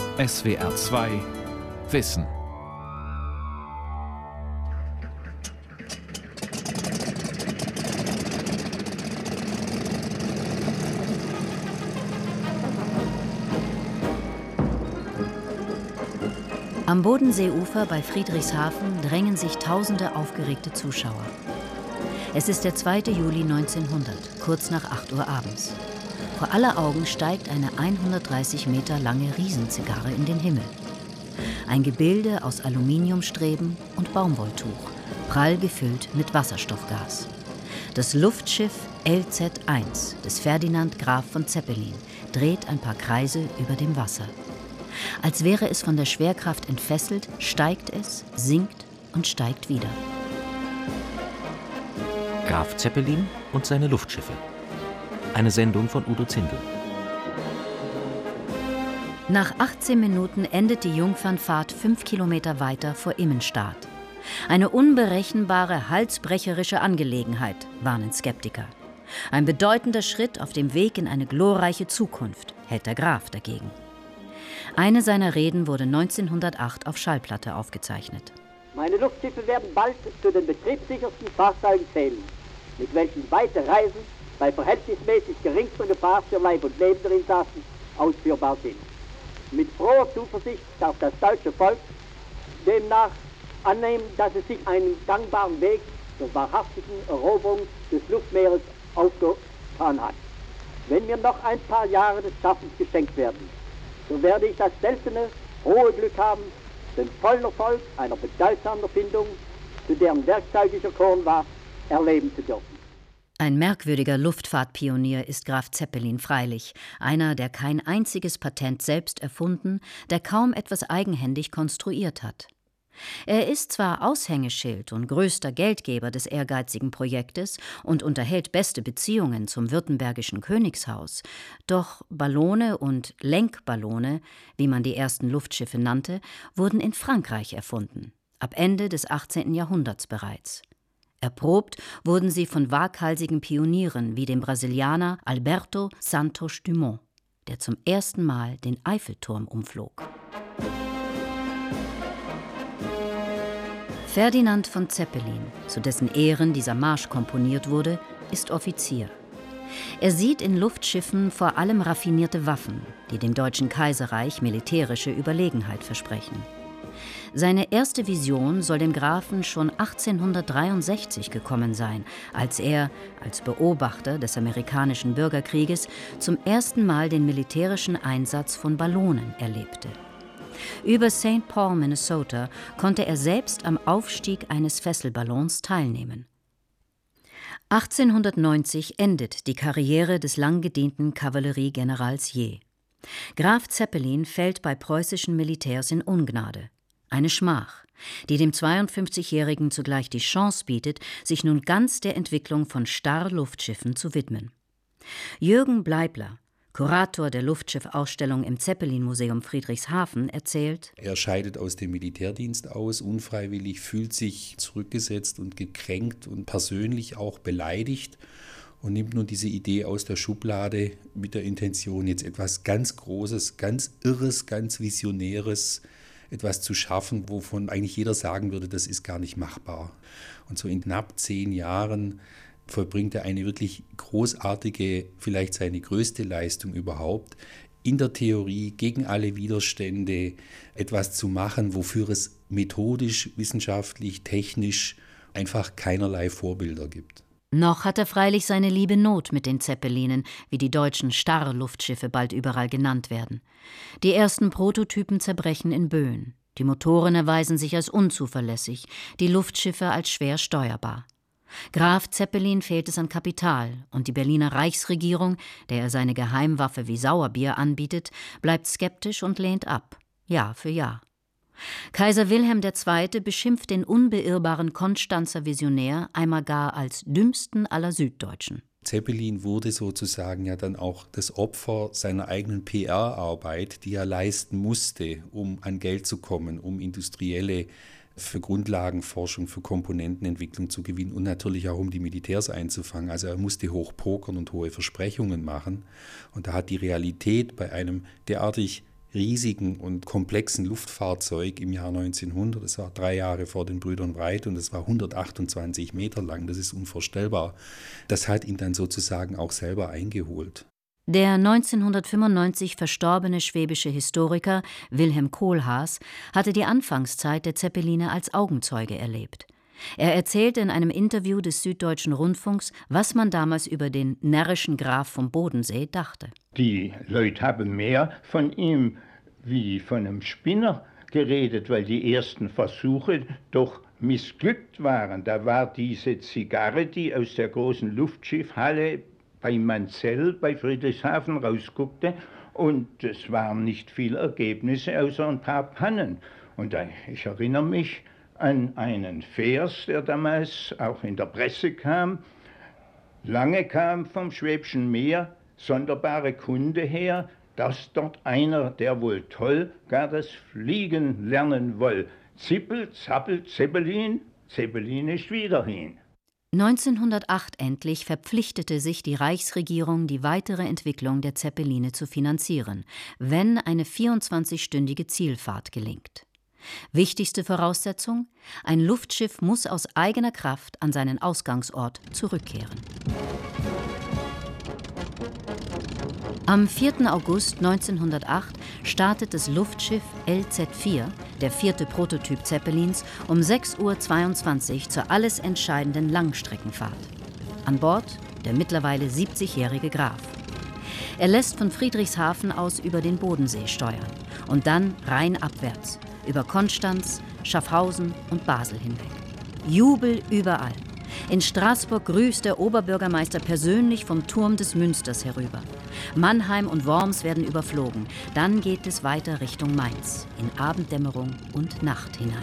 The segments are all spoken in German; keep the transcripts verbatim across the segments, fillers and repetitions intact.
S W R zwei Wissen. Am Bodenseeufer bei Friedrichshafen drängen sich tausende aufgeregte Zuschauer. Es ist der zweite Juli neunzehnhundert, kurz nach acht Uhr abends. Vor aller Augen steigt eine hundertdreißig Meter lange Riesenzigarre in den Himmel. Ein Gebilde aus Aluminiumstreben und Baumwolltuch, prall gefüllt mit Wasserstoffgas. Das Luftschiff L Z eins des Ferdinand Graf von Zeppelin dreht ein paar Kreise über dem Wasser. Als wäre es von der Schwerkraft entfesselt, steigt es, sinkt und steigt wieder. Graf Zeppelin und seine Luftschiffe. Eine Sendung von Udo Zindel. Nach achtzehn Minuten endet die Jungfernfahrt fünf Kilometer weiter vor Immenstaad. Eine unberechenbare, halsbrecherische Angelegenheit, warnen Skeptiker. Ein bedeutender Schritt auf dem Weg in eine glorreiche Zukunft, hält der Graf dagegen. Eine seiner Reden wurde neunzehnhundertacht auf Schallplatte aufgezeichnet. Meine Luftschiffe werden bald zu den betriebssichersten Fahrzeugen zählen, mit welchen weite Reisen bei verhältnismäßig geringster Gefahr für Leib und Leben der Insassen ausführbar sind. Mit froher Zuversicht darf das deutsche Volk demnach annehmen, dass es sich einen gangbaren Weg zur wahrhaftigen Eroberung des Luftmeeres aufgetan hat. Wenn mir noch ein paar Jahre des Schaffens geschenkt werden, so werde ich das seltene, hohe Glück haben, den vollen Erfolg einer bedeutsamen Erfindung, zu deren werkzeuglicher Korn war, erleben zu dürfen. Ein merkwürdiger Luftfahrtpionier ist Graf Zeppelin freilich, einer, der kein einziges Patent selbst erfunden, der kaum etwas eigenhändig konstruiert hat. Er ist zwar Aushängeschild und größter Geldgeber des ehrgeizigen Projektes und unterhält beste Beziehungen zum württembergischen Königshaus, doch Ballone und Lenkballone, wie man die ersten Luftschiffe nannte, wurden in Frankreich erfunden, ab Ende des achtzehnten Jahrhunderts bereits. Erprobt wurden sie von waghalsigen Pionieren wie dem Brasilianer Alberto Santos Dumont, der zum ersten Mal den Eiffelturm umflog. Ferdinand von Zeppelin, zu dessen Ehren dieser Marsch komponiert wurde, ist Offizier. Er sieht in Luftschiffen vor allem raffinierte Waffen, die dem Deutschen Kaiserreich militärische Überlegenheit versprechen. Seine erste Vision soll dem Grafen schon achtzehnhundertdreiundsechzig gekommen sein, als er, als Beobachter des amerikanischen Bürgerkrieges, zum ersten Mal den militärischen Einsatz von Ballonen erlebte. Über Saint Paul, Minnesota, konnte er selbst am Aufstieg eines Fesselballons teilnehmen. achtzehnhundertneunzig endet die Karriere des lang gedienten Kavalleriegenerals Jeh. Graf Zeppelin fällt bei preußischen Militärs in Ungnade. Eine Schmach, die dem zweiundfünfzigjährigen zugleich die Chance bietet, sich nun ganz der Entwicklung von Starr-Luftschiffen zu widmen. Jürgen Bleibler, Kurator der Luftschiffausstellung im Zeppelin-Museum Friedrichshafen, erzählt: Er scheidet aus dem Militärdienst aus, unfreiwillig, fühlt sich zurückgesetzt und gekränkt und persönlich auch beleidigt und nimmt nun diese Idee aus der Schublade mit der Intention, jetzt etwas ganz Großes, ganz Irres, ganz Visionäres, etwas zu schaffen, wovon eigentlich jeder sagen würde, das ist gar nicht machbar. Und so in knapp zehn Jahren vollbringt er eine wirklich großartige, vielleicht seine größte Leistung überhaupt, in der Theorie gegen alle Widerstände etwas zu machen, wofür es methodisch, wissenschaftlich, technisch einfach keinerlei Vorbilder gibt. Noch hat er freilich seine liebe Not mit den Zeppelinen, wie die deutschen Starr-Luftschiffe bald überall genannt werden. Die ersten Prototypen zerbrechen in Böen. Die Motoren erweisen sich als unzuverlässig, die Luftschiffe als schwer steuerbar. Graf Zeppelin fehlt es an Kapital und die Berliner Reichsregierung, der er seine Geheimwaffe wie Sauerbier anbietet, bleibt skeptisch und lehnt ab, Jahr für Jahr. Kaiser Wilhelm der Zweite beschimpft den unbeirrbaren Konstanzer Visionär einmal gar als dümmsten aller Süddeutschen. Zeppelin wurde sozusagen ja dann auch das Opfer seiner eigenen P R-Arbeit, die er leisten musste, um an Geld zu kommen, um industrielle für Grundlagenforschung, für Komponentenentwicklung zu gewinnen und natürlich auch um die Militärs einzufangen. Also er musste hoch pokern und hohe Versprechungen machen. Und da hat die Realität bei einem derartig riesigen und komplexen Luftfahrzeug im Jahr neunzehnhundert. Das war drei Jahre vor den Brüdern Wright und es war hundertachtundzwanzig Meter lang. Das ist unvorstellbar. Das hat ihn dann sozusagen auch selber eingeholt. Der neunzehnhundertfünfundneunzig verstorbene schwäbische Historiker Wilhelm Kohlhaas hatte die Anfangszeit der Zeppeline als Augenzeuge erlebt. Er erzählte in einem Interview des Süddeutschen Rundfunks, was man damals über den närrischen Graf vom Bodensee dachte. Die Leute haben mehr von ihm wie von einem Spinner geredet, weil die ersten Versuche doch missglückt waren. Da war diese Zigarre, die aus der großen Luftschiffhalle bei Manzell bei Friedrichshafen rausguckte, und es waren nicht viele Ergebnisse außer ein paar Pannen. Und ich erinnere mich an einen Vers, der damals auch in der Presse kam. Lange kam vom Schwäbischen Meer sonderbare Kunde her, dass dort einer, der wohl toll gar das Fliegen lernen woll. Zippel, zappel, Zeppelin, Zeppelin ist wieder hin. neunzehnhundertacht endlich verpflichtete sich die Reichsregierung, die weitere Entwicklung der Zeppeline zu finanzieren, wenn eine vierundzwanzigstündige Zielfahrt gelingt. Wichtigste Voraussetzung: ein Luftschiff muss aus eigener Kraft an seinen Ausgangsort zurückkehren. Am vierten August neunzehnhundertacht startet das Luftschiff L Z vier, der vierte Prototyp Zeppelins, um sechs Uhr zweiundzwanzig zur alles entscheidenden Langstreckenfahrt. An Bord der mittlerweile siebzigjährige Graf. Er lässt von Friedrichshafen aus über den Bodensee steuern und dann rheinabwärts, über Konstanz, Schaffhausen und Basel hinweg. Jubel überall. In Straßburg grüßt der Oberbürgermeister persönlich vom Turm des Münsters herüber. Mannheim und Worms werden überflogen. Dann geht es weiter Richtung Mainz, in Abenddämmerung und Nacht hinein.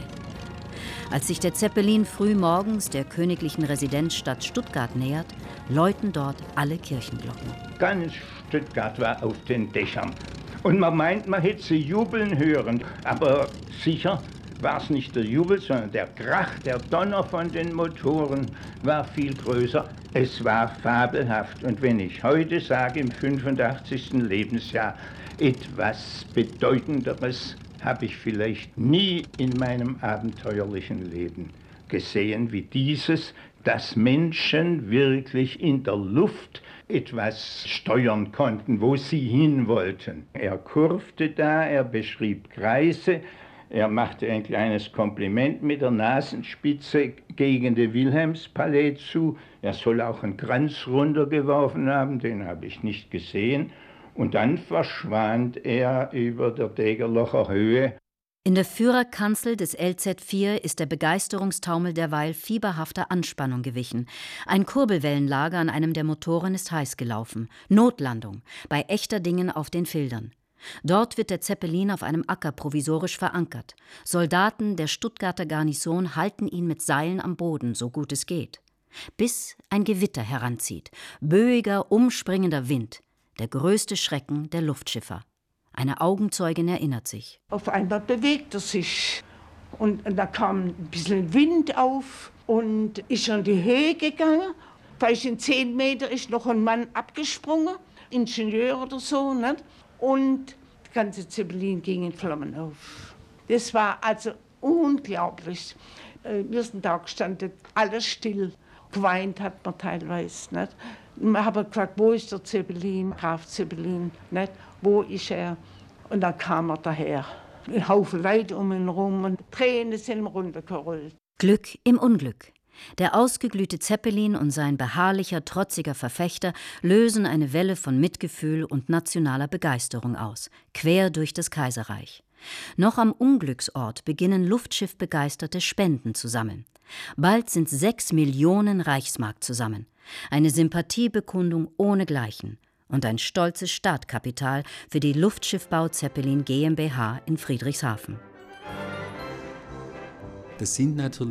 Als sich der Zeppelin früh morgens der königlichen Residenzstadt Stuttgart nähert, läuten dort alle Kirchenglocken. Ganz Stuttgart war auf den Dächern. Und man meint, man hätte sie jubeln hören. Aber sicher war es nicht der Jubel, sondern der Krach, der Donner von den Motoren war viel größer. Es war fabelhaft. Und wenn ich heute sage, im fünfundachtzigsten Lebensjahr, etwas Bedeutenderes habe ich vielleicht nie in meinem abenteuerlichen Leben gesehen wie dieses, dass Menschen wirklich in der Luft etwas steuern konnten, wo sie hin wollten. Er kurvte da, er beschrieb Kreise, er machte ein kleines Kompliment mit der Nasenspitze gegen den Wilhelmspalais zu. Er soll auch einen Kranz runtergeworfen haben, den habe ich nicht gesehen. Und dann verschwand er über der Degerlocher Höhe. In der Führerkanzel des L Z vier ist der Begeisterungstaumel derweil fieberhafter Anspannung gewichen. Ein Kurbelwellenlager an einem der Motoren ist heiß gelaufen. Notlandung, bei Echterdingen auf den Fildern. Dort wird der Zeppelin auf einem Acker provisorisch verankert. Soldaten der Stuttgarter Garnison halten ihn mit Seilen am Boden, so gut es geht. Bis ein Gewitter heranzieht. Böiger, umspringender Wind. Der größte Schrecken der Luftschiffer. Eine Augenzeugin erinnert sich. Auf einmal bewegt er sich. Und, und da kam ein bisschen Wind auf und ist in die Höhe gegangen. Vielleicht in zehn Meter ist noch ein Mann abgesprungen, Ingenieur oder so. Nicht? Und der ganze Zeppelin ging in Flammen auf. Das war also unglaublich. Wir sind da gestanden, alles still. Geweint hat man teilweise. Nicht? Wir haben gefragt, wo ist der Zeppelin, Graf Zeppelin, nicht? Wo ist er? Und dann kam er daher. Ein Haufen Leute um ihn herum und Tränen sind ihm runtergerollt. Glück im Unglück. Der ausgeglühte Zeppelin und sein beharrlicher, trotziger Verfechter lösen eine Welle von Mitgefühl und nationaler Begeisterung aus, quer durch das Kaiserreich. Noch am Unglücksort beginnen Luftschiffbegeisterte Spenden zu sammeln. Bald sind sechs Millionen Reichsmark zusammen. Eine Sympathiebekundung ohnegleichen und ein stolzes Startkapital für die Luftschiffbau Zeppelin GmbH in Friedrichshafen. Das sind natürlich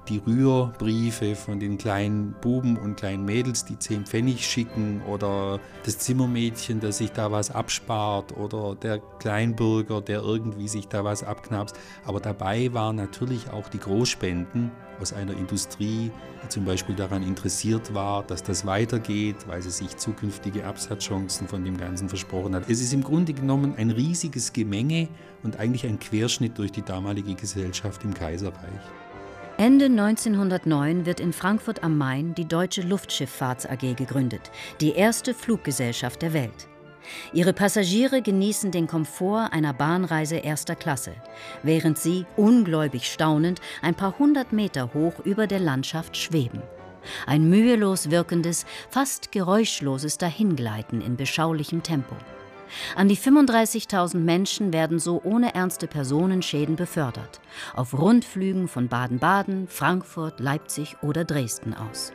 die Rührbriefe von den kleinen Buben und kleinen Mädels, die zehn Pfennig schicken, oder das Zimmermädchen, das sich da was abspart, oder der Kleinbürger, der irgendwie sich da was abknapst. Aber dabei waren natürlich auch die Großspenden aus einer Industrie, die zum Beispiel daran interessiert war, dass das weitergeht, weil sie sich zukünftige Absatzchancen von dem Ganzen versprochen hat. Es ist im Grunde genommen ein riesiges Gemenge und eigentlich ein Querschnitt durch die damalige Gesellschaft im Kaiserreich. Ende neunzehnhundertneun wird in Frankfurt am Main die Deutsche Luftschifffahrts A G gegründet, die erste Fluggesellschaft der Welt. Ihre Passagiere genießen den Komfort einer Bahnreise erster Klasse, während sie, ungläubig staunend, ein paar hundert Meter hoch über der Landschaft schweben. Ein mühelos wirkendes, fast geräuschloses Dahingleiten in beschaulichem Tempo. An die fünfunddreißigtausend Menschen werden so ohne ernste Personenschäden befördert, auf Rundflügen von Baden-Baden, Frankfurt, Leipzig oder Dresden aus.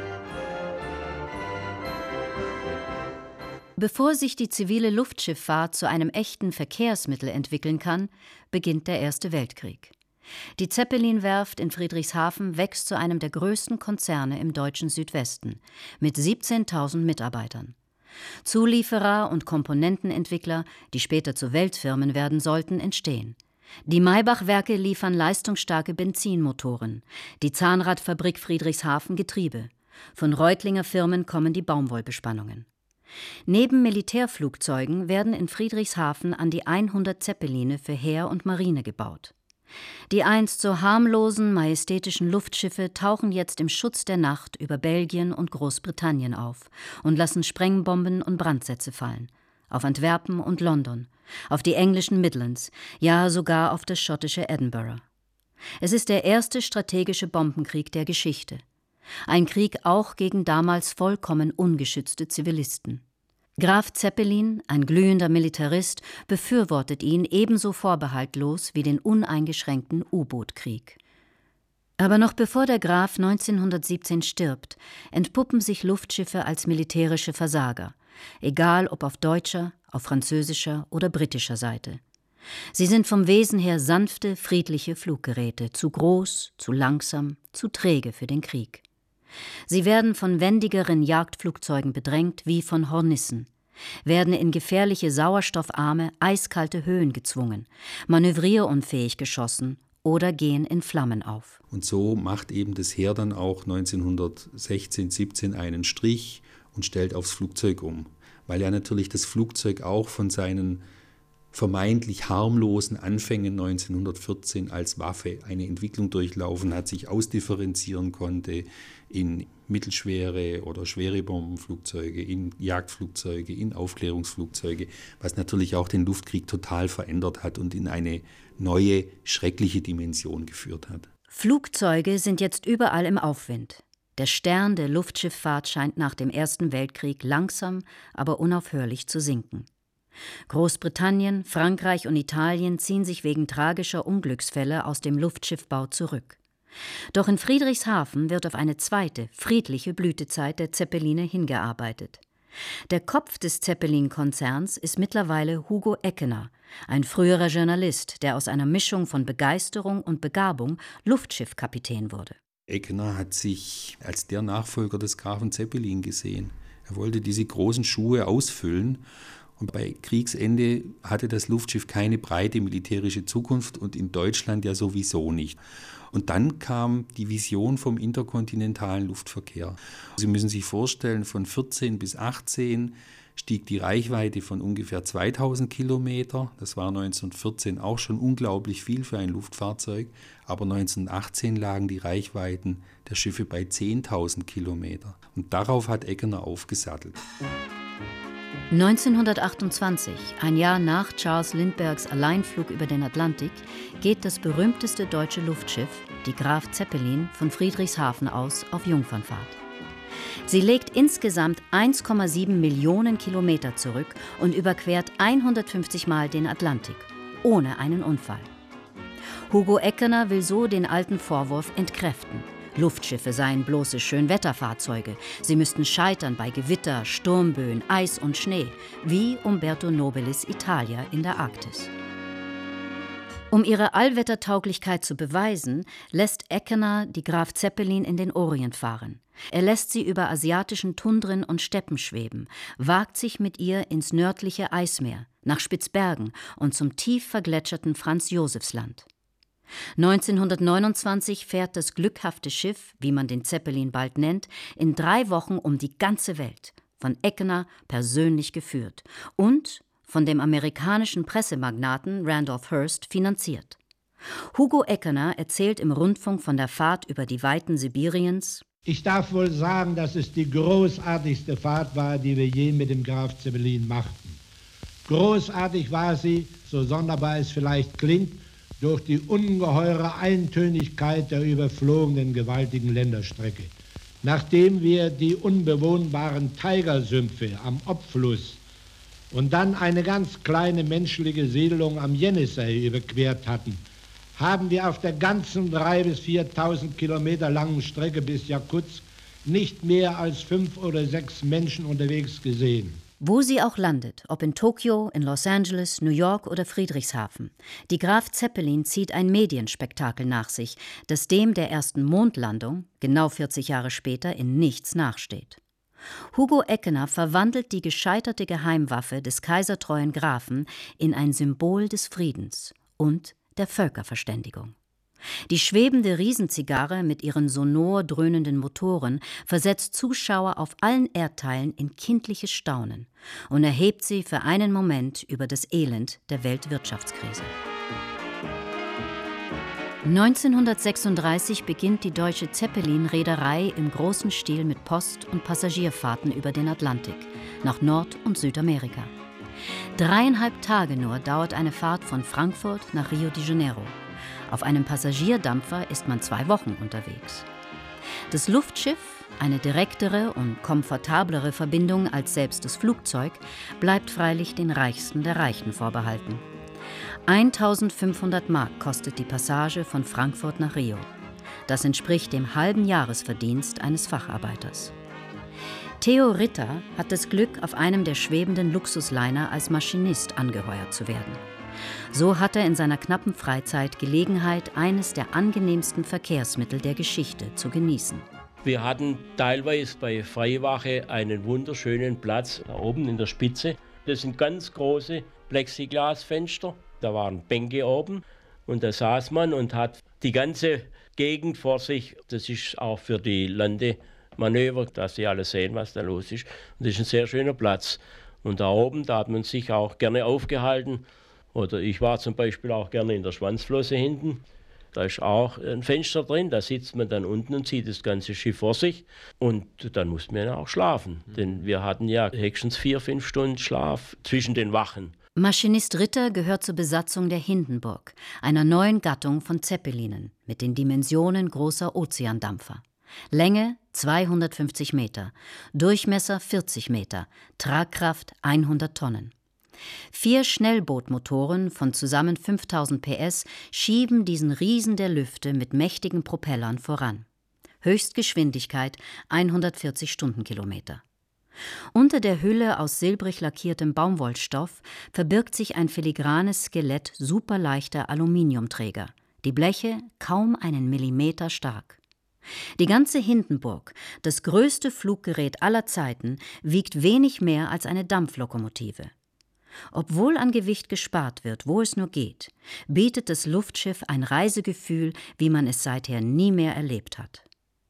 Bevor sich die zivile Luftschifffahrt zu einem echten Verkehrsmittel entwickeln kann, beginnt der Erste Weltkrieg. Die Zeppelin-Werft in Friedrichshafen wächst zu einem der größten Konzerne im deutschen Südwesten mit siebzehntausend Mitarbeitern. Zulieferer und Komponentenentwickler, die später zu Weltfirmen werden sollten, entstehen. Die Maybach-Werke liefern leistungsstarke Benzinmotoren, die Zahnradfabrik Friedrichshafen Getriebe. Von Reutlinger Firmen kommen die Baumwollbespannungen. Neben Militärflugzeugen werden in Friedrichshafen an die hundert Zeppeline für Heer und Marine gebaut. Die einst so harmlosen, majestätischen Luftschiffe tauchen jetzt im Schutz der Nacht über Belgien und Großbritannien auf und lassen Sprengbomben und Brandsätze fallen. Auf Antwerpen und London, auf die englischen Midlands, ja sogar auf das schottische Edinburgh. Es ist der erste strategische Bombenkrieg der Geschichte. Ein Krieg auch gegen damals vollkommen ungeschützte Zivilisten. Graf Zeppelin, ein glühender Militarist, befürwortet ihn ebenso vorbehaltlos wie den uneingeschränkten U-Boot-Krieg. Aber noch bevor der Graf neunzehnhundertsiebzehn stirbt, entpuppen sich Luftschiffe als militärische Versager, egal ob auf deutscher, auf französischer oder britischer Seite. Sie sind vom Wesen her sanfte, friedliche Fluggeräte, zu groß, zu langsam, zu träge für den Krieg. Sie werden von wendigeren Jagdflugzeugen bedrängt wie von Hornissen, werden in gefährliche sauerstoffarme, eiskalte Höhen gezwungen, manövrierunfähig geschossen oder gehen in Flammen auf. Und so macht eben das Heer dann auch neunzehnhundertsechzehn, siebzehn einen Strich und stellt aufs Flugzeug um, weil ja natürlich das Flugzeug auch von seinen vermeintlich harmlosen Anfängen neunzehnhundertvierzehn als Waffe eine Entwicklung durchlaufen hat, sich ausdifferenzieren konnte in mittelschwere oder schwere Bombenflugzeuge, in Jagdflugzeuge, in Aufklärungsflugzeuge, was natürlich auch den Luftkrieg total verändert hat und in eine neue, schreckliche Dimension geführt hat. Flugzeuge sind jetzt überall im Aufwind. Der Stern der Luftschifffahrt scheint nach dem Ersten Weltkrieg langsam, aber unaufhörlich zu sinken. Großbritannien, Frankreich und Italien ziehen sich wegen tragischer Unglücksfälle aus dem Luftschiffbau zurück. Doch in Friedrichshafen wird auf eine zweite, friedliche Blütezeit der Zeppeline hingearbeitet. Der Kopf des Zeppelin-Konzerns ist mittlerweile Hugo Eckener, ein früherer Journalist, der aus einer Mischung von Begeisterung und Begabung Luftschiffkapitän wurde. Eckener hat sich als der Nachfolger des Grafen Zeppelin gesehen. Er wollte diese großen Schuhe ausfüllen. Und bei Kriegsende hatte das Luftschiff keine breite militärische Zukunft und in Deutschland ja sowieso nicht. Und dann kam die Vision vom interkontinentalen Luftverkehr. Sie müssen sich vorstellen, von vierzehn bis achtzehn stieg die Reichweite von ungefähr zweitausend Kilometer. Das war neunzehnhundertvierzehn auch schon unglaublich viel für ein Luftfahrzeug. Aber neunzehnhundertachtzehn lagen die Reichweiten der Schiffe bei zehntausend Kilometer. Und darauf hat Eckener aufgesattelt. neunzehnhundertachtundzwanzig, ein Jahr nach Charles Lindberghs Alleinflug über den Atlantik, geht das berühmteste deutsche Luftschiff, die Graf Zeppelin, von Friedrichshafen aus auf Jungfernfahrt. Sie legt insgesamt eins Komma sieben Millionen Kilometer zurück und überquert hundertfünfzig Mal den Atlantik, ohne einen Unfall. Hugo Eckener will so den alten Vorwurf entkräften. Luftschiffe seien bloße Schönwetterfahrzeuge. Sie müssten scheitern bei Gewitter, Sturmböen, Eis und Schnee, wie Umberto Nobilis Italia in der Arktis. Um ihre Allwettertauglichkeit zu beweisen, lässt Eckener die Graf Zeppelin in den Orient fahren. Er lässt sie über asiatischen Tundren und Steppen schweben, wagt sich mit ihr ins nördliche Eismeer, nach Spitzbergen und zum tief vergletscherten Franz-Josefs-Land. neunzehnhundertneunundzwanzig fährt das glückhafte Schiff, wie man den Zeppelin bald nennt, in drei Wochen um die ganze Welt, von Eckener persönlich geführt und von dem amerikanischen Pressemagnaten Randolph Hearst finanziert. Hugo Eckener erzählt im Rundfunk von der Fahrt über die Weiten Sibiriens: Ich darf wohl sagen, dass es die großartigste Fahrt war, die wir je mit dem Graf Zeppelin machten. Großartig war sie, so sonderbar es vielleicht klingt, durch die ungeheure Eintönigkeit der überflogenen gewaltigen Länderstrecke. Nachdem wir die unbewohnbaren Tigersümpfe am Obfluss und dann eine ganz kleine menschliche Siedlung am Jenisej überquert hatten, haben wir auf der ganzen drei bis viertausend Kilometer langen Strecke bis Jakutsk nicht mehr als fünf oder sechs Menschen unterwegs gesehen. Wo sie auch landet, ob in Tokio, in Los Angeles, New York oder Friedrichshafen, die Graf Zeppelin zieht ein Medienspektakel nach sich, das dem der ersten Mondlandung, genau vierzig Jahre später, in nichts nachsteht. Hugo Eckener verwandelt die gescheiterte Geheimwaffe des kaisertreuen Grafen in ein Symbol des Friedens und der Völkerverständigung. Die schwebende Riesenzigarre mit ihren sonor dröhnenden Motoren versetzt Zuschauer auf allen Erdteilen in kindliches Staunen und erhebt sie für einen Moment über das Elend der Weltwirtschaftskrise. neunzehnhundertsechsunddreißig beginnt die deutsche Zeppelin-Reederei im großen Stil mit Post- und Passagierfahrten über den Atlantik, nach Nord- und Südamerika. Dreieinhalb Tage nur dauert eine Fahrt von Frankfurt nach Rio de Janeiro. Auf einem Passagierdampfer ist man zwei Wochen unterwegs. Das Luftschiff, eine direktere und komfortablere Verbindung als selbst das Flugzeug, bleibt freilich den Reichsten der Reichen vorbehalten. eintausendfünfhundert Mark kostet die Passage von Frankfurt nach Rio. Das entspricht dem halben Jahresverdienst eines Facharbeiters. Theo Ritter hat das Glück, auf einem der schwebenden Luxusliner als Maschinist angeheuert zu werden. So hat er in seiner knappen Freizeit Gelegenheit, eines der angenehmsten Verkehrsmittel der Geschichte zu genießen. Wir hatten teilweise bei Freiwache einen wunderschönen Platz da oben in der Spitze. Das sind ganz große Plexiglasfenster. Da waren Bänke oben und da saß man und hat die ganze Gegend vor sich. Das ist auch für die Landemanöver, dass sie alle sehen, was da los ist. Und das ist ein sehr schöner Platz. Und da oben, da hat man sich auch gerne aufgehalten. Oder ich war zum Beispiel auch gerne in der Schwanzflosse hinten. Da ist auch ein Fenster drin, da sitzt man dann unten und sieht das ganze Schiff vor sich. Und dann mussten wir auch schlafen, mhm. denn wir hatten ja höchstens vier, fünf Stunden Schlaf zwischen den Wachen. Maschinist Ritter gehört zur Besatzung der Hindenburg, einer neuen Gattung von Zeppelinen mit den Dimensionen großer Ozeandampfer. Länge zweihundertfünfzig Meter, Durchmesser vierzig Meter, Tragkraft hundert Tonnen. Vier Schnellbootmotoren von zusammen fünftausend P S schieben diesen Riesen der Lüfte mit mächtigen Propellern voran. Höchstgeschwindigkeit hundertvierzig Stundenkilometer. Unter der Hülle aus silbrig lackiertem Baumwollstoff verbirgt sich ein filigranes Skelett superleichter Aluminiumträger, die Bleche kaum einen Millimeter stark. Die ganze Hindenburg, das größte Fluggerät aller Zeiten, wiegt wenig mehr als eine Dampflokomotive. Obwohl an Gewicht gespart wird, wo es nur geht, bietet das Luftschiff ein Reisegefühl, wie man es seither nie mehr erlebt hat.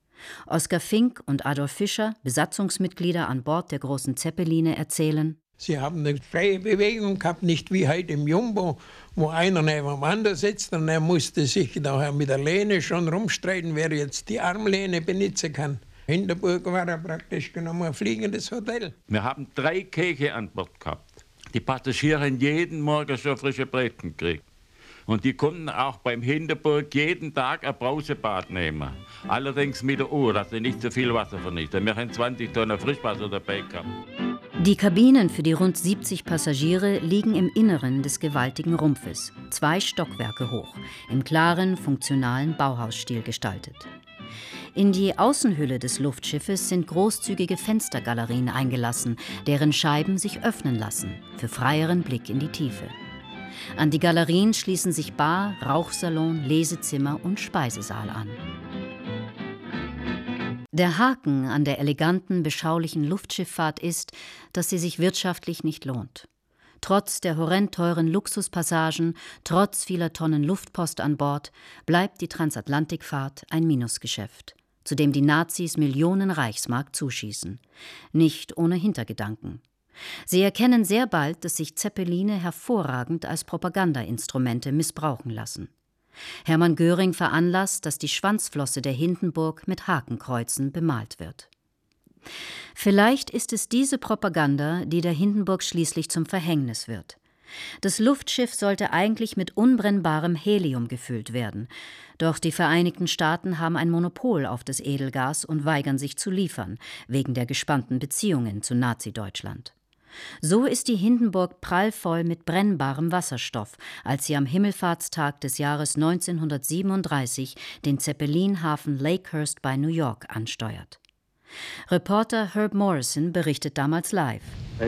Oskar Fink und Adolf Fischer, Besatzungsmitglieder an Bord der großen Zeppeline, erzählen: Sie haben eine freie Bewegung gehabt, nicht wie heute im Jumbo, wo einer neben dem anderen sitzt und er musste sich daher mit der Lehne schon rumstreiten, wer jetzt die Armlehne benutzen kann. Hindenburg war ja praktisch genommen ein fliegendes Hotel. Wir haben drei Köche an Bord gehabt. Die Passagiere haben jeden Morgen schon frische Brötchen gekriegt. Und die konnten auch beim Hindenburg jeden Tag ein Brausebad nehmen. Allerdings mit der Uhr, dass sie nicht zu viel Wasser vernichten. Wir haben zwanzig Tonnen Frischwasser dabei gehabt. Die Kabinen für die rund siebzig Passagiere liegen im Inneren des gewaltigen Rumpfes, zwei Stockwerke hoch, im klaren, funktionalen Bauhausstil gestaltet. In die Außenhülle des Luftschiffes sind großzügige Fenstergalerien eingelassen, deren Scheiben sich öffnen lassen, für freieren Blick in die Tiefe. An die Galerien schließen sich Bar, Rauchsalon, Lesezimmer und Speisesaal an. Der Haken an der eleganten, beschaulichen Luftschifffahrt ist, dass sie sich wirtschaftlich nicht lohnt. Trotz der horrend teuren Luxuspassagen, trotz vieler Tonnen Luftpost an Bord, bleibt die Transatlantikfahrt ein Minusgeschäft, zu dem die Nazis Millionen Reichsmark zuschießen. Nicht ohne Hintergedanken. Sie erkennen sehr bald, dass sich Zeppeline hervorragend als Propagandainstrumente missbrauchen lassen. Hermann Göring veranlasst, dass die Schwanzflosse der Hindenburg mit Hakenkreuzen bemalt wird. Vielleicht ist es diese Propaganda, die der Hindenburg schließlich zum Verhängnis wird. Das Luftschiff sollte eigentlich mit unbrennbarem Helium gefüllt werden, doch die Vereinigten Staaten haben ein Monopol auf das Edelgas und weigern sich zu liefern, wegen der gespannten Beziehungen zu Nazi-Deutschland. So ist die Hindenburg prallvoll mit brennbarem Wasserstoff, als sie am Himmelfahrtstag des Jahres neunzehnhundertsiebenunddreißig den Zeppelinhafen Lakehurst bei New York ansteuert. Reporter Herb Morrison berichtet damals live.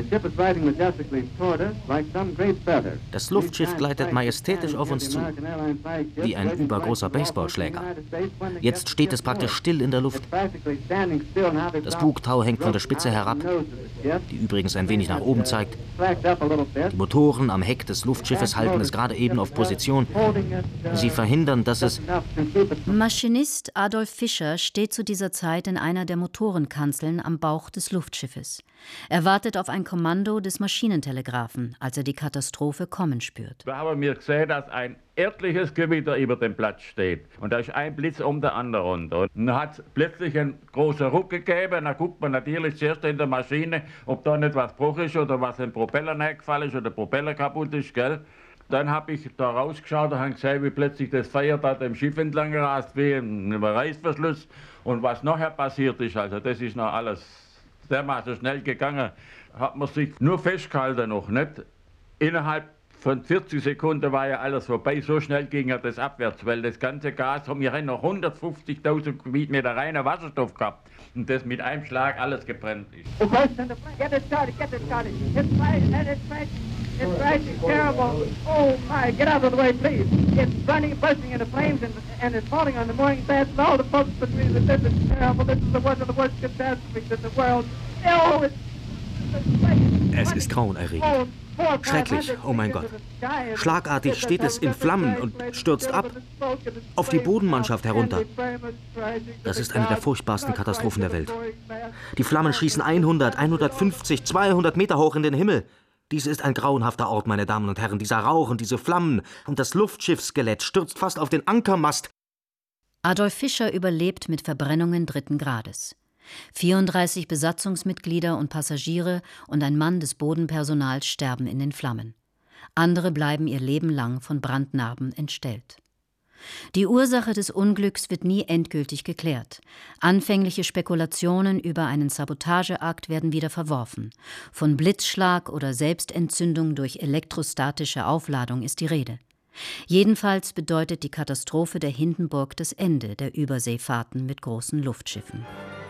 Das Luftschiff gleitet majestätisch auf uns zu, wie ein übergroßer Baseballschläger. Jetzt steht es praktisch still in der Luft. Das Bugtau hängt von der Spitze herab, die übrigens ein wenig nach oben zeigt. Die Motoren am Heck des Luftschiffes halten es gerade eben auf Position. Sie verhindern, dass es... Maschinist Adolf Fischer steht zu dieser Zeit in einer der Motorenkanzeln am Bauch des Luftschiffes. Er wartet auf ein Kommando des Maschinentelegraphen, als er die Katastrophe kommen spürt. Da haben wir gesehen, dass ein örtliches Gewitter über dem Platz steht. Und da ist ein Blitz um den anderen runter. Und dann hat es plötzlich einen großen Ruck gegeben. Dann guckt man natürlich zuerst in der Maschine, ob da nicht was Bruch ist oder was ein Propeller reingefallen ist oder der Propeller kaputt ist, gell? Dann habe ich da rausgeschaut und habe gesehen, wie plötzlich das Feuer da dem Schiff entlang rast, wie ein Reißverschluss. Und was nachher passiert ist, also das ist noch alles dermaßen schnell gegangen, hat man sich nur festgehalten noch, nicht? Innerhalb von vierzig Sekunden war ja alles vorbei, so schnell ging ja das abwärts, weil das ganze Gas, haben wir noch hundertfünfzigtausend Kubikmeter reiner Wasserstoff gehabt und das mit einem Schlag alles gebrannt ist. It's right, it's terrible. Oh my, get out of the way, please. It's burning, bursting into flames, and, and it's falling on the mooring mast, and all the folks between the this is terrible. This is the one of the worst catastrophes in the world. Oh, it's, Es ist grauenerregend. Schrecklich, oh mein Gott. Schlagartig steht es in Flammen und stürzt ab. Auf die Bodenmannschaft herunter. Das ist eine der furchtbarsten Katastrophen der Welt. Die Flammen schießen hundert, hundertfünfzig, zweihundert Meter hoch in den Himmel. Dies ist ein grauenhafter Ort, meine Damen und Herren. Dieser Rauch und diese Flammen und das Luftschiffskelett stürzt fast auf den Ankermast. Adolf Fischer überlebt mit Verbrennungen dritten Grades. vierunddreißig Besatzungsmitglieder und Passagiere und ein Mann des Bodenpersonals sterben in den Flammen. Andere bleiben ihr Leben lang von Brandnarben entstellt. Die Ursache des Unglücks wird nie endgültig geklärt. Anfängliche Spekulationen über einen Sabotageakt werden wieder verworfen. Von Blitzschlag oder Selbstentzündung durch elektrostatische Aufladung ist die Rede. Jedenfalls bedeutet die Katastrophe der Hindenburg das Ende der Überseefahrten mit großen Luftschiffen.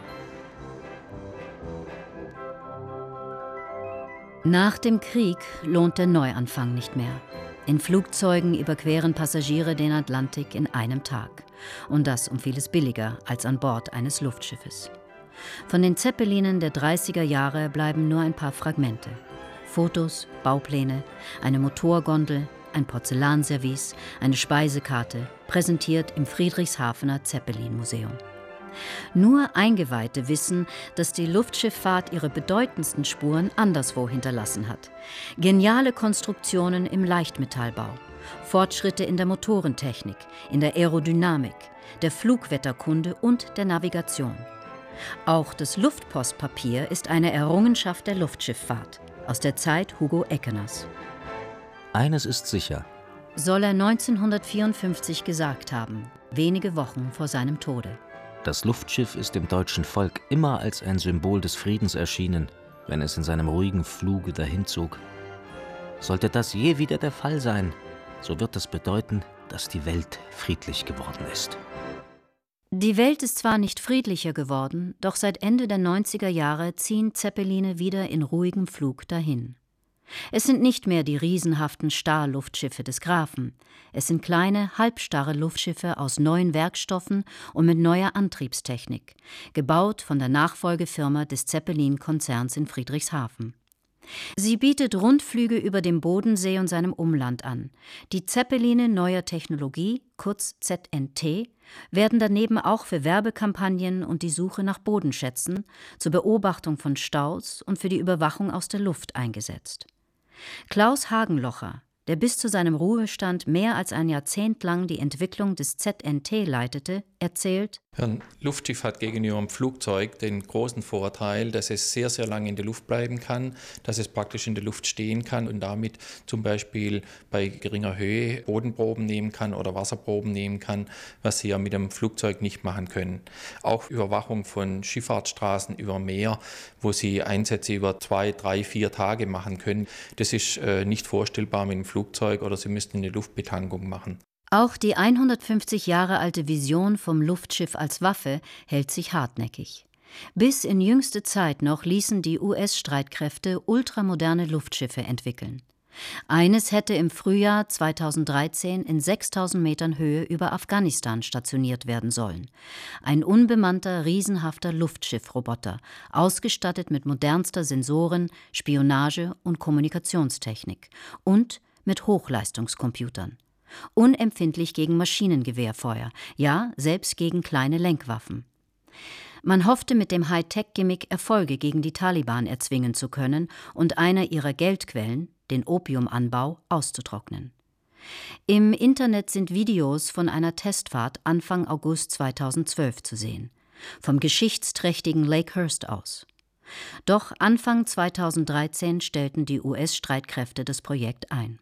Nach dem Krieg lohnt der Neuanfang nicht mehr. In Flugzeugen überqueren Passagiere den Atlantik in einem Tag. Und das um vieles billiger als an Bord eines Luftschiffes. Von den Zeppelinen der dreißiger Jahre bleiben nur ein paar Fragmente. Fotos, Baupläne, eine Motorgondel, ein Porzellanservice, eine Speisekarte, präsentiert im Friedrichshafener Zeppelin-Museum. Nur Eingeweihte wissen, dass die Luftschifffahrt ihre bedeutendsten Spuren anderswo hinterlassen hat. Geniale Konstruktionen im Leichtmetallbau, Fortschritte in der Motorentechnik, in der Aerodynamik, der Flugwetterkunde und der Navigation. Auch das Luftpostpapier ist eine Errungenschaft der Luftschifffahrt, aus der Zeit Hugo Eckeners. Eines ist sicher. Soll er neunzehnhundertvierundfünfzig gesagt haben, wenige Wochen vor seinem Tode. Das Luftschiff ist dem deutschen Volk immer als ein Symbol des Friedens erschienen, wenn es in seinem ruhigen Fluge dahinzog. Sollte das je wieder der Fall sein, so wird das bedeuten, dass die Welt friedlich geworden ist. Die Welt ist zwar nicht friedlicher geworden, doch seit Ende der neunziger Jahre ziehen Zeppeline wieder in ruhigem Flug dahin. Es sind nicht mehr die riesenhaften Stahlluftschiffe des Grafen. Es sind kleine, halbstarre Luftschiffe aus neuen Werkstoffen und mit neuer Antriebstechnik, gebaut von der Nachfolgefirma des Zeppelin-Konzerns in Friedrichshafen. Sie bietet Rundflüge über dem Bodensee und seinem Umland an. Die Zeppeline neuer Technologie, kurz Z N T, werden daneben auch für Werbekampagnen und die Suche nach Bodenschätzen, zur Beobachtung von Staus und für die Überwachung aus der Luft eingesetzt. Klaus Hagenlocher, der bis zu seinem Ruhestand mehr als ein Jahrzehnt lang die Entwicklung des Z N T leitete, erzählt: Ein Luftschiff hat gegenüber einem Flugzeug den großen Vorteil, dass es sehr, sehr lange in der Luft bleiben kann, dass es praktisch in der Luft stehen kann und damit zum Beispiel bei geringer Höhe Bodenproben nehmen kann oder Wasserproben nehmen kann, was sie ja mit einem Flugzeug nicht machen können. Auch Überwachung von Schifffahrtsstraßen über Meer, wo sie Einsätze über zwei, drei, vier Tage machen können, das ist äh, nicht vorstellbar mit einem Flugzeug oder sie müssten eine Luftbetankung machen. Auch die hundertfünfzig Jahre alte Vision vom Luftschiff als Waffe hält sich hartnäckig. Bis in jüngste Zeit noch ließen die U S-Streitkräfte ultramoderne Luftschiffe entwickeln. Eines hätte im Frühjahr zweitausenddreizehn in sechstausend Metern Höhe über Afghanistan stationiert werden sollen. Ein unbemannter, riesenhafter Luftschiffroboter, ausgestattet mit modernster Sensoren, Spionage- und Kommunikationstechnik und mit Hochleistungscomputern. Unempfindlich gegen Maschinengewehrfeuer, ja, selbst gegen kleine Lenkwaffen. Man hoffte mit dem Hightech-Gimmick Erfolge gegen die Taliban erzwingen zu können und einer ihrer Geldquellen, den Opiumanbau, auszutrocknen. Im Internet sind Videos von einer Testfahrt Anfang August zweitausendzwölf zu sehen, vom geschichtsträchtigen Lakehurst aus. Doch Anfang zweitausenddreizehn stellten die U S-Streitkräfte das Projekt ein.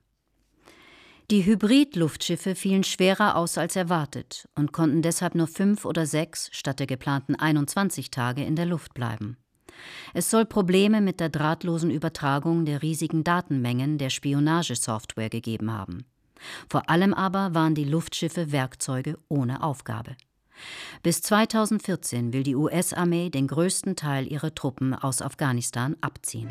Die Hybrid-Luftschiffe fielen schwerer aus als erwartet und konnten deshalb nur fünf oder sechs statt der geplanten einundzwanzig Tage in der Luft bleiben. Es soll Probleme mit der drahtlosen Übertragung der riesigen Datenmengen der Spionagesoftware gegeben haben. Vor allem aber waren die Luftschiffe Werkzeuge ohne Aufgabe. Bis zweitausendvierzehn will die U S-Armee den größten Teil ihrer Truppen aus Afghanistan abziehen.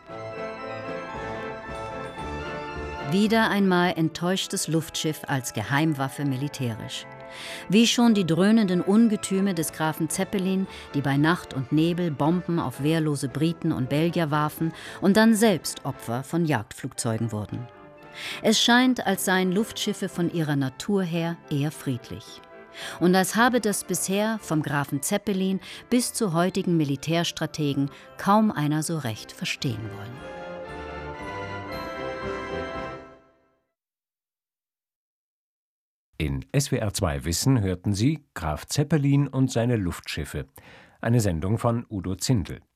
Wieder einmal enttäuschtes Luftschiff als Geheimwaffe militärisch. Wie schon die dröhnenden Ungetüme des Grafen Zeppelin, die bei Nacht und Nebel Bomben auf wehrlose Briten und Belgier warfen und dann selbst Opfer von Jagdflugzeugen wurden. Es scheint, als seien Luftschiffe von ihrer Natur her eher friedlich. Und als habe das bisher vom Grafen Zeppelin bis zu heutigen Militärstrategen kaum einer so recht verstehen wollen. In S W R zwei Wissen hörten Sie Graf Zeppelin und seine Luftschiffe, eine Sendung von Udo Zindel.